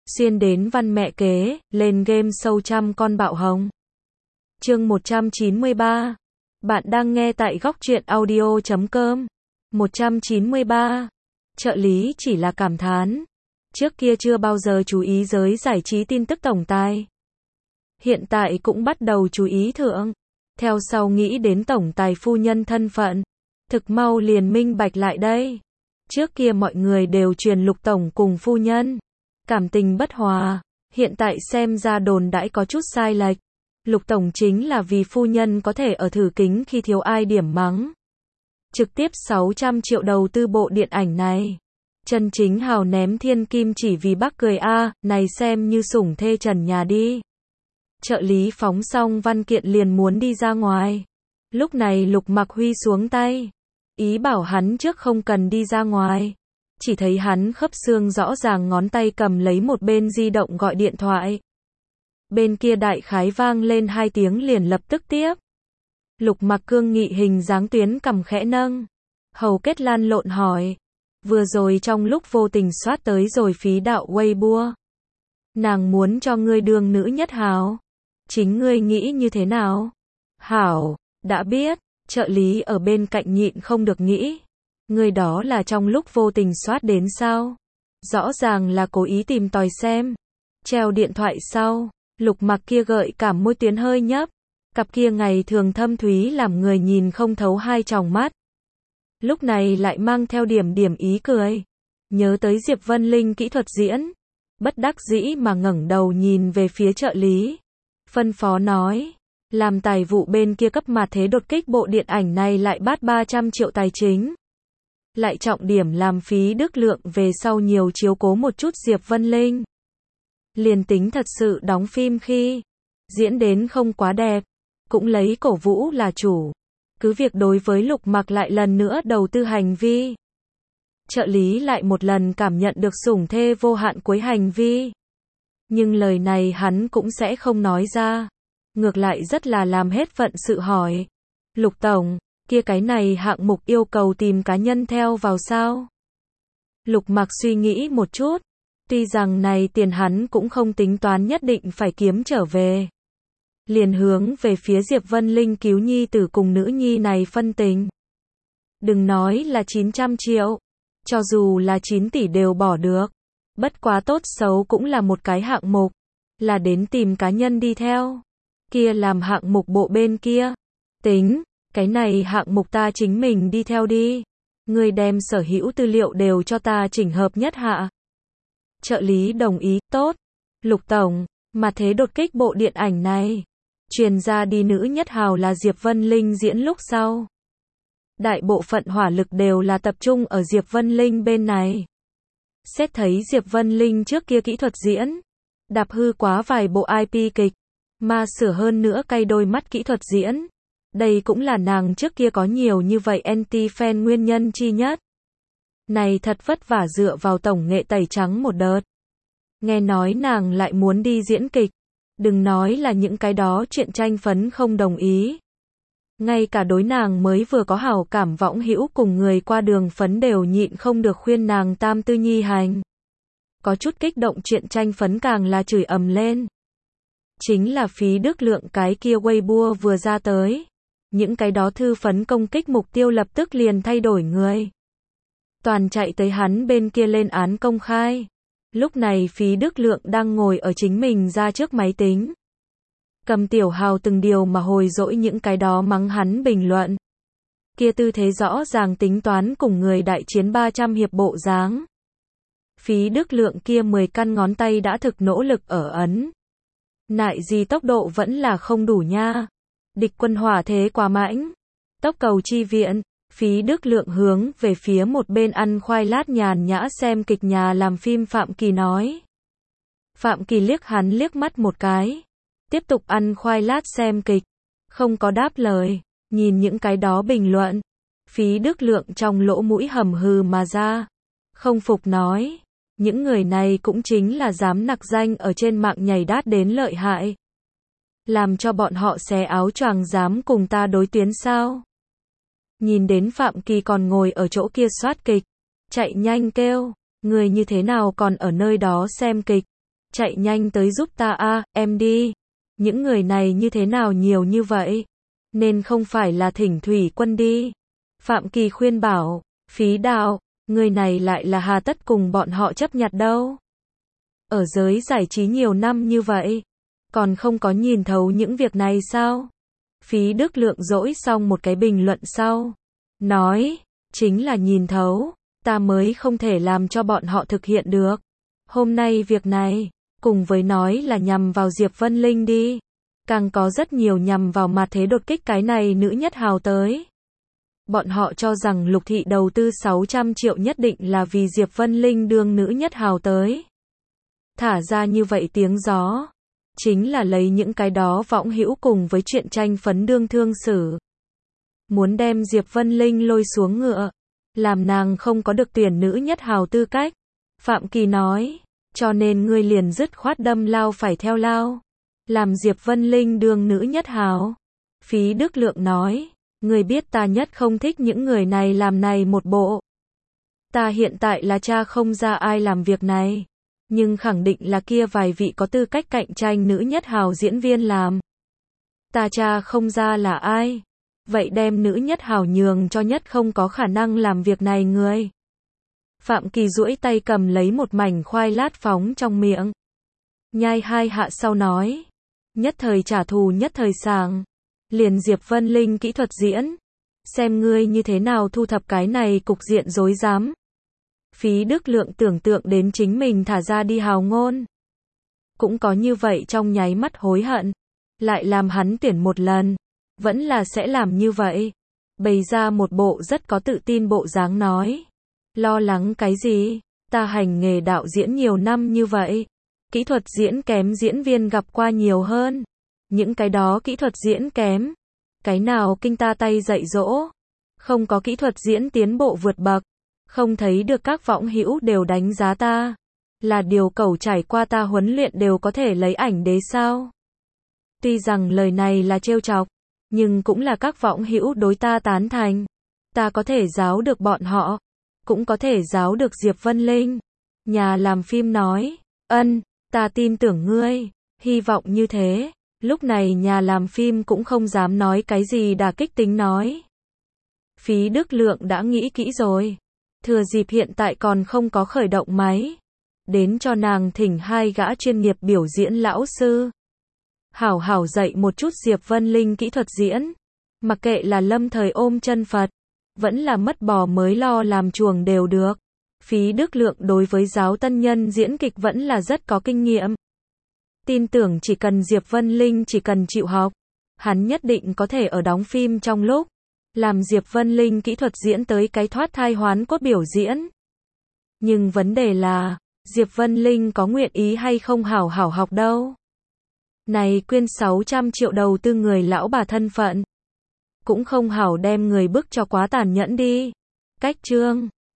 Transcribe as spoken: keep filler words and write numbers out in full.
Xuyên đến văn mẹ kế, lên game show trăm con bạo hồng. Chương một trăm chín mươi ba. Bạn đang nghe tại góc truyện audio chấm com. một trăm chín mươi ba. Trợ lý chỉ là cảm thán. Trước kia chưa bao giờ chú ý giới giải trí tin tức tổng tài. Hiện tại cũng bắt đầu chú ý thượng. Theo sau nghĩ đến tổng tài phu nhân thân phận. Thực mau liền minh bạch lại đây. Trước kia mọi người đều truyền Lục tổng cùng phu nhân cảm tình bất hòa, hiện tại xem ra đồn đãi có chút sai lệch. Lục tổng chính là vì phu nhân có thể ở thử kính khi thiếu ai điểm mắng. Trực tiếp sáu trăm triệu đầu tư bộ điện ảnh này. Chân chính hào ném thiên kim chỉ vì bác cười a, à, này xem như sủng thê trần nhà đi. Trợ lý phóng xong văn kiện liền muốn đi ra ngoài. Lúc này Lục Mặc Huy xuống tay, ý bảo hắn trước không cần đi ra ngoài. Chỉ thấy hắn khớp xương rõ ràng ngón tay cầm lấy một bên di động gọi điện thoại. Bên kia đại khái vang lên hai tiếng liền lập tức tiếp. Lục Mặc cương nghị hình dáng tuyến cằm khẽ nâng. Hầu kết lan lộn hỏi. Vừa rồi trong lúc vô tình soát tới rồi phí đạo Weibo. Nàng muốn cho ngươi đương nữ nhất hảo. Chính ngươi nghĩ như thế nào? Hảo, đã biết. Trợ lý ở bên cạnh nhịn không được nghĩ. Người đó là trong lúc vô tình soát đến sao? Rõ ràng là cố ý tìm tòi xem. Treo điện thoại sau, Lục Mặc kia gợi cảm môi tuyến hơi nhấp. Cặp kia ngày thường thâm thúy làm người nhìn không thấu hai tròng mắt. Lúc này lại mang theo điểm điểm ý cười. Nhớ tới Diệp Vân Linh kỹ thuật diễn. Bất đắc dĩ mà ngẩng đầu nhìn về phía trợ lý. Phân phó nói. Làm tài vụ bên kia cấp mà thế đột kích bộ điện ảnh này lại bát ba trăm triệu tài chính. Lại trọng điểm làm phí đức lượng về sau nhiều chiếu cố một chút Diệp Vân Linh. Liền tính thật sự đóng phim khi diễn đến không quá đẹp, cũng lấy cổ vũ là chủ. Cứ việc đối với Lục Mặc lại lần nữa đầu tư hành vi. Trợ lý lại một lần cảm nhận được sủng thê vô hạn cuối hành vi. Nhưng lời này hắn cũng sẽ không nói ra. Ngược lại rất là làm hết phận sự hỏi. Lục tổng, kia cái này hạng mục yêu cầu tìm cá nhân theo vào sao? Lục Mặc suy nghĩ một chút. Tuy rằng này tiền hắn cũng không tính toán nhất định phải kiếm trở về. Liền hướng về phía Diệp Vân Linh cứu nhi tử cùng nữ nhi này phân tình. Đừng nói là chín trăm triệu. Cho dù là chín tỷ đều bỏ được. Bất quá tốt xấu cũng là một cái hạng mục. Là đến tìm cá nhân đi theo. Kia làm hạng mục bộ bên kia. Tính, cái này hạng mục ta chính mình đi theo đi. Ngươi đem sở hữu tư liệu đều cho ta chỉnh hợp nhất hạ. Trợ lý đồng ý, tốt. Lục tổng, mà thế đột kích bộ điện ảnh này. Truyền ra đi nữ nhất hào là Diệp Vân Linh diễn lúc sau. Đại bộ phận hỏa lực đều là tập trung ở Diệp Vân Linh bên này. Xét thấy Diệp Vân Linh trước kia kỹ thuật diễn. Đạp hư quá vài bộ i pê kịch. Mà sửa hơn nữa cay đôi mắt kỹ thuật diễn. Đây cũng là nàng trước kia có nhiều như vậy anti-fan nguyên nhân chi nhất. Này thật vất vả dựa vào tổng nghệ tẩy trắng một đợt. Nghe nói nàng lại muốn đi diễn kịch. Đừng nói là những cái đó chuyện tranh phấn không đồng ý. Ngay cả đối nàng mới vừa có hảo cảm võng hữu cùng người qua đường phấn đều nhịn không được khuyên nàng tam tư nhi hành. Có chút kích động chuyện tranh phấn càng là chửi ầm lên. Chính là phí đức lượng cái kia Weibo vừa ra tới. Những cái đó thư phấn công kích mục tiêu lập tức liền thay đổi người. Toàn chạy tới hắn bên kia lên án công khai. Lúc này phí đức lượng đang ngồi ở chính mình ra trước máy tính. Cầm tiểu hào từng điều mà hồi dỗi những cái đó mắng hắn bình luận. Kia tư thế rõ ràng tính toán cùng người đại chiến ba trăm hiệp bộ dáng. Phí đức lượng kia mười căn ngón tay đã thực nỗ lực ở ấn. Nại gì tốc độ vẫn là không đủ nha. Địch quân hỏa thế quá mãnh. Tốc cầu chi viện. Phí đức lượng hướng về phía một bên ăn khoai lát nhàn nhã xem kịch nhà làm phim Phạm Kỳ nói. Phạm Kỳ liếc hắn liếc mắt một cái. Tiếp tục ăn khoai lát xem kịch. Không có đáp lời. Nhìn những cái đó bình luận. Phí đức lượng trong lỗ mũi hầm hừ mà ra. Không phục nói. Những người này cũng chính là dám nặc danh ở trên mạng nhảy đát đến lợi hại. Làm cho bọn họ xé áo choàng dám cùng ta đối tuyến sao? Nhìn đến Phạm Kỳ còn ngồi ở chỗ kia soát kịch. Chạy nhanh kêu. Người như thế nào còn ở nơi đó xem kịch? chạy nhanh tới giúp ta a, em đi. Những người này như thế nào nhiều như vậy? Nên không phải là thỉnh thủy quân đi. Phạm Kỳ khuyên bảo, Phí Đạo, người này lại là hà tất cùng bọn họ chấp nhặt đâu. Ở giới giải trí nhiều năm như vậy, còn không có nhìn thấu những việc này sao? Phí Đức Lượng dỗi xong một cái bình luận sau. Nói, chính là nhìn thấu, ta mới không thể làm cho bọn họ thực hiện được. Hôm nay việc này, cùng với nói là nhằm vào Diệp Vân Linh đi, càng có rất nhiều nhằm vào mặt thế đột kích cái này nữ nhất hào tới. Bọn họ cho rằng Lục Thị đầu tư sáu trăm triệu nhất định là vì Diệp Vân Linh đương nữ nhất hào tới. Thả ra như vậy tiếng gió, chính là lấy những cái đó võng hữu cùng với chuyện tranh phấn đương thương xử. Muốn đem Diệp Vân Linh lôi xuống ngựa, làm nàng không có được tuyển nữ nhất hào tư cách. Phạm Kỳ nói, cho nên ngươi liền dứt khoát đâm lao phải theo lao, làm Diệp Vân Linh đương nữ nhất hào. Phí Đức Lượng nói, ngươi biết ta nhất không thích những người này làm này một bộ. Ta hiện tại là cha không ra ai làm việc này, nhưng khẳng định là kia vài vị có tư cách cạnh tranh nữ nhất hào diễn viên làm. Ta cha không ra là ai? Vậy đem nữ nhất hào nhường cho nhất không có khả năng làm việc này người. Phạm Kỳ duỗi tay cầm lấy một mảnh khoai lát phóng trong miệng. Nhai hai hạ sau nói. Nhất thời trả thù nhất thời sàng. Liền Diệp Vân Linh kỹ thuật diễn. Xem ngươi như thế nào thu thập cái này cục diện rối rắm. Phí Đức Lượng tưởng tượng đến chính mình thả ra đi hào ngôn. Cũng có như vậy trong nháy mắt hối hận. Lại làm hắn tuyển một lần. Vẫn là sẽ làm như vậy. Bày ra một bộ rất có tự tin bộ dáng nói. Lo lắng cái gì? Ta hành nghề đạo diễn nhiều năm như vậy. Kỹ thuật diễn kém diễn viên gặp qua nhiều hơn. Những cái đó kỹ thuật diễn kém. Cái nào kinh ta tay dạy dỗ. Không có kỹ thuật diễn tiến bộ vượt bậc. Không thấy được các võng hữu đều đánh giá ta. Là điều cẩu trải qua ta huấn luyện đều có thể lấy ảnh đế sao. Tuy rằng lời này là trêu chọc, nhưng cũng là các võng hữu đối ta tán thành. Ta có thể giáo được bọn họ, cũng có thể giáo được Diệp Vân Linh. Nhà làm phim nói, ân, ta tin tưởng ngươi, hy vọng như thế. Lúc này nhà làm phim cũng không dám nói cái gì đả kích tính nói. Phí Đức Lượng đã nghĩ kỹ rồi. Thừa dịp hiện tại còn không có khởi động máy. Đến cho nàng thỉnh hai gã chuyên nghiệp biểu diễn lão sư. Hảo hảo dạy một chút Diệp Vân Linh kỹ thuật diễn. Mặc kệ là lâm thời ôm chân Phật, vẫn là mất bò mới lo làm chuồng đều được. Phí Đức Lượng đối với giáo tân nhân diễn kịch vẫn là rất có kinh nghiệm. Tin tưởng chỉ cần Diệp Vân Linh chỉ cần chịu học, hắn nhất định có thể ở đóng phim trong lúc làm Diệp Vân Linh kỹ thuật diễn tới cái thoát thai hoán cốt biểu diễn. Nhưng vấn đề là, Diệp Vân Linh có nguyện ý hay không hảo hảo học đâu. Này quyên sáu trăm triệu đầu tư người lão bà thân phận. Cũng không hảo đem người bức cho quá tàn nhẫn đi. Cách chương